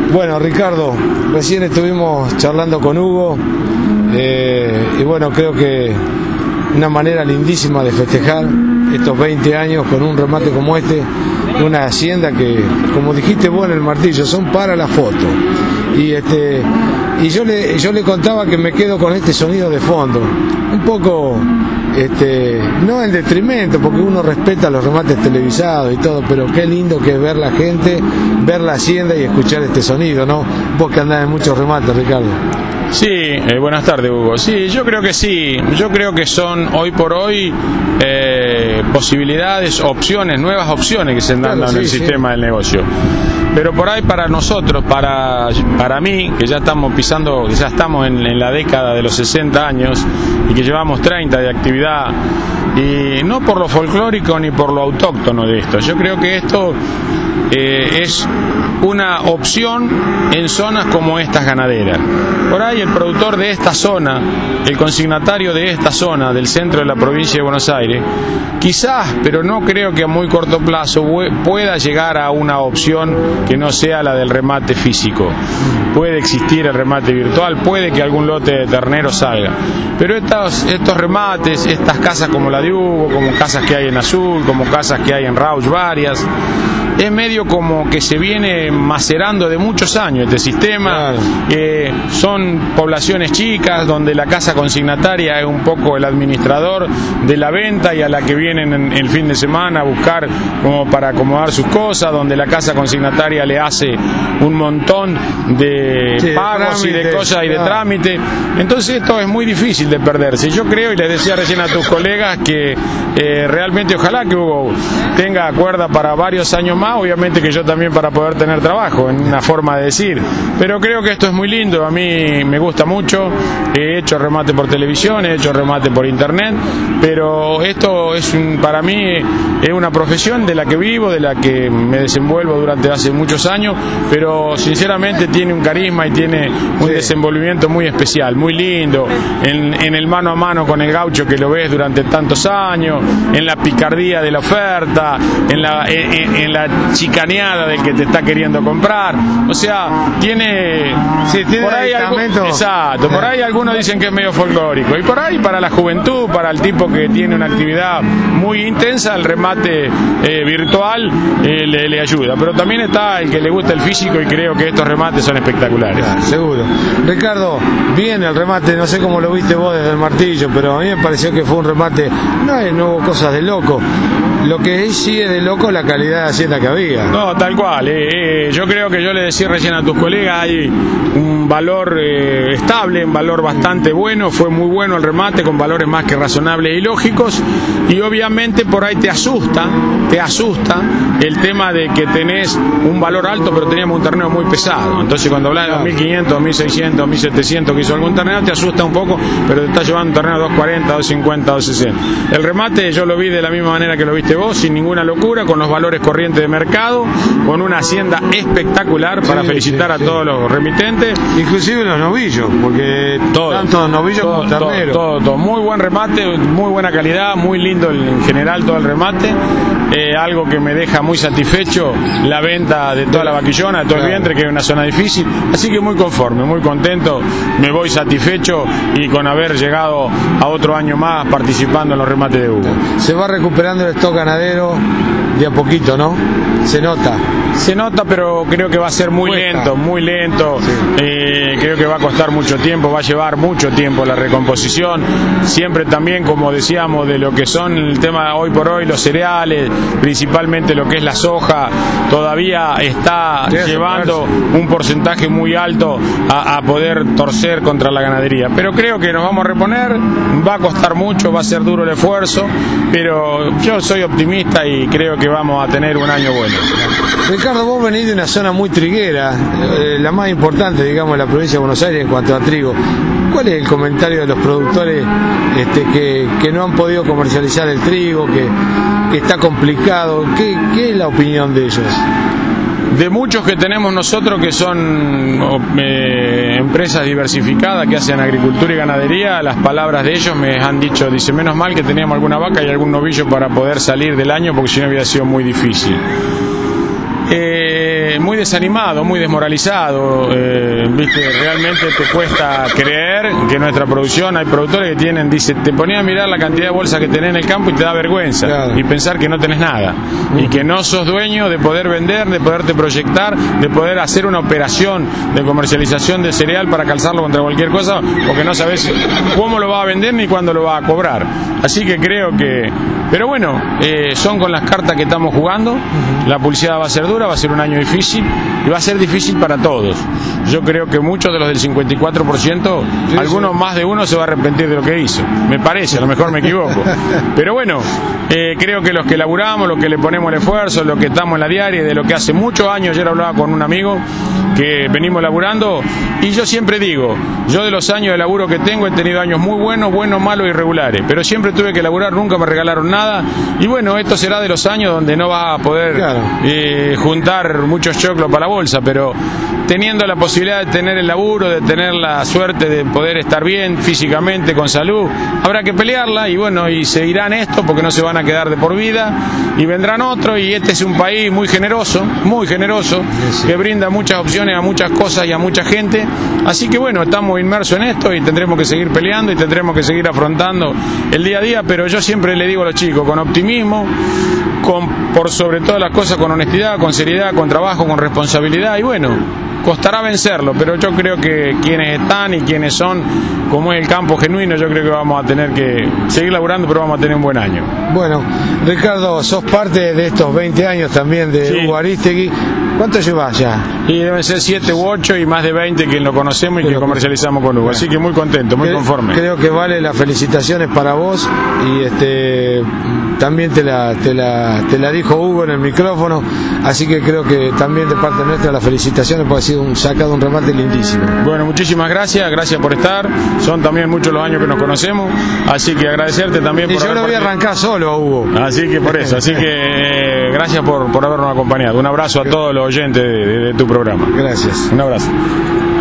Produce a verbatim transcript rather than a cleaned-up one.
Bueno, Ricardo, recién estuvimos charlando con Hugo eh, y bueno, creo que una manera lindísima de festejar estos veinte años con un remate como este, una hacienda que, como dijiste vos en el martillo, son para la foto. Y este y yo le yo le contaba que me quedo con este sonido de fondo, un poco este no en detrimento, porque uno respeta los remates televisados y todo, pero qué lindo que es ver la gente, ver la hacienda y escuchar este sonido, ¿no? Vos que andás en muchos remates, Ricardo. Sí, eh, buenas tardes, Hugo. Sí, yo creo que sí, yo creo que son hoy por hoy eh, posibilidades, opciones, nuevas opciones que se están dando en el sistema del negocio. Pero por ahí para nosotros, para para mí, que ya estamos pisando, que ya estamos en, en la década de los sesenta años y que llevamos treinta de actividad, y no por lo folclórico ni por lo autóctono de esto, yo creo que esto eh, es una opción en zonas como estas ganaderas. Por ahí el productor de esta zona, el consignatario de esta zona, del centro de la provincia de Buenos Aires, quizás, pero no creo que a muy corto plazo pueda llegar a una opción que no sea la del remate físico. Puede existir el remate virtual, puede que algún lote de ternero salga, pero estos, estos remates, estas casas como la de Hugo, como casas que hay en Azul, como casas que hay en Rauch, varias, es medio como que se viene macerando de muchos años este sistema. Claro. Eh, son poblaciones chicas donde la casa consignataria es un poco el administrador de la venta y a la que vienen en el fin de semana a buscar como para acomodar sus cosas, donde la casa consignataria le hace un montón de sí, pagos de trámite, y de cosas y de claro. trámite. Entonces esto es muy difícil de perderse. Yo creo, y les decía recién a tus colegas, que eh, realmente ojalá que Hugo tenga cuerda para varios años más, obviamente que yo también para poder tener trabajo, en una forma de decir, pero creo que esto es muy lindo, a mí me gusta mucho, he hecho remate por televisión, he hecho remate por internet, pero esto es un, para mí es una profesión de la que vivo, de la que me desenvuelvo durante hace muchos años, pero sinceramente tiene un carisma y tiene un sí. desenvolvimiento muy especial, muy lindo, en, en el mano a mano con el gaucho que lo ves durante tantos años, en la picardía de la oferta, en la, en, en la chicaneada del que te está queriendo comprar, o sea, tiene, sí, tiene por ahí algo, exacto, por ahí algunos dicen que es medio folclórico, y por ahí para la juventud, para el tipo que tiene una actividad muy intensa, el remate eh, virtual eh, le, le ayuda, pero también está el que le gusta el físico y creo que estos remates son espectaculares. Claro, seguro. Ricardo, bien el remate, no sé cómo lo viste vos desde el martillo, pero a mí me pareció que fue un remate, no, no hubo cosas de loco. Lo que sí es de loco la calidad de hacienda que había. No, tal cual. Eh, eh, yo creo que yo le decía recién a tus colegas, hay un valor eh, estable, un valor bastante bueno, fue muy bueno el remate, con valores más que razonables y lógicos, y obviamente por ahí te asusta, te asusta el tema de que tenés un valor alto, pero teníamos un ternero muy pesado. Entonces cuando hablas de dos mil quinientos, dos mil seiscientos, dos mil setecientos que hizo algún ternero, te asusta un poco, pero te está llevando un ternero dos cuarenta, dos cincuenta, dos sesenta. El remate yo lo vi de la misma manera que lo viste vos, sin ninguna locura, con los valores corrientes de mercado, con una hacienda espectacular para sí, felicitar sí, a sí. todos los remitentes, inclusive los novillos, porque todo, tanto novillos todo, como terneros. Todo, todo, todo, muy buen remate, muy buena calidad, muy lindo en general todo el remate, eh, algo que me deja muy satisfecho, la venta de toda la vaquillona, de todo claro. el vientre, que es una zona difícil, así que muy conforme, muy contento, me voy satisfecho y con haber llegado a otro año más participando en los remates de Hugo. Se va recuperando el stock ganadero de a poquito, ¿no? Se nota. Se nota, pero creo que va a ser muy Cuesta. lento, muy lento. Sí. Eh, creo que va a costar mucho tiempo, va a llevar mucho tiempo la recomposición. Siempre también, como decíamos, de lo que son el tema hoy por hoy, los cereales, principalmente lo que es la soja, todavía está sí, llevando un porcentaje muy alto a, a poder torcer contra la ganadería. Pero creo que nos vamos a reponer, va a costar mucho, va a ser duro el esfuerzo, pero yo soy optimista y creo que vamos a tener un año bueno. Ricardo, vos venís de una zona muy triguera, eh, la más importante, digamos, de la provincia de Buenos Aires en cuanto a trigo. ¿Cuál es el comentario de los productores este, que, que no han podido comercializar el trigo, que, que está complicado? ¿Qué, ¿Qué es la opinión de ellos? De muchos que tenemos nosotros que son eh, empresas diversificadas que hacen agricultura y ganadería, las palabras de ellos me han dicho, dice, menos mal que teníamos alguna vaca y algún novillo para poder salir del año, porque si no hubiera sido muy difícil. eh, muy desanimado, muy desmoralizado, eh, viste, realmente te cuesta creer que nuestra producción, hay productores que tienen, dice, te ponía a mirar la cantidad de bolsas que tenés en el campo y te da vergüenza, claro. Y pensar que no tenés nada, mm. y que no sos dueño de poder vender, de poderte proyectar, de poder hacer una operación de comercialización de cereal para calzarlo contra cualquier cosa, porque no sabés cómo lo va a vender ni cuándo lo va a cobrar. Así que creo que, pero bueno, eh, son con las cartas que estamos jugando. Uh-huh. La pulseada va a ser dura, va a ser un año difícil y va a ser difícil para todos. Yo creo que muchos de los del cincuenta y cuatro por ciento, sí, algunos sí. Más de uno se va a arrepentir de lo que hizo, me parece, a lo mejor me equivoco, pero bueno, eh, creo que los que laburamos, los que le ponemos el esfuerzo, los que estamos en la diaria, de lo que hace muchos años, ayer hablaba con un amigo que venimos laburando, y yo siempre digo, yo de los años de laburo que tengo he tenido años muy buenos, buenos, malos, irregulares, pero siempre tuve que laburar, nunca me regalaron nada, y bueno, esto será de los años donde no vas a poder claro. eh, juntar muchos choclos para la bolsa, pero teniendo la posibilidad de tener el laburo, de tener la suerte de poder estar bien físicamente, con salud, habrá que pelearla, y bueno, y seguirán esto porque no se van a quedar de por vida, y vendrán otros, y este es un país muy generoso, muy generoso, sí, sí. que brinda muchas opciones a muchas cosas y a mucha gente, así que bueno, estamos inmersos en esto y tendremos que seguir peleando y tendremos que seguir afrontando el día a día, pero yo siempre le digo a los chicos, con optimismo, con, por sobre todas las cosas, con honestidad, con seriedad, con trabajo, con responsabilidad, y bueno, costará vencerlo, pero yo creo que quienes están y quienes son, como es el campo genuino, yo creo que vamos a tener que seguir laburando, pero vamos a tener un buen año. Bueno, Ricardo, sos parte de estos veinte años también de sí. Hugo Arístegui. ¿Cuánto llevas ya? Y deben ser siete u ocho y más de veinte que lo conocemos y pero, que comercializamos con Hugo, así que muy contento, muy creo, conforme. Creo que vale las felicitaciones para vos, y este también te la, te la, te la dijo Hugo en el micrófono, así que creo que también de parte nuestra las felicitaciones, porque ha sido un, sacado un remate lindísimo. Bueno, muchísimas gracias, gracias por estar, son también muchos los años que nos conocemos, así que agradecerte también y por yo lo voy a arrancar solo, Hugo. Así que por eso, así que eh, gracias por, por habernos acompañado, un abrazo a todos los oyentes de, de, de tu programa. Gracias. Un abrazo.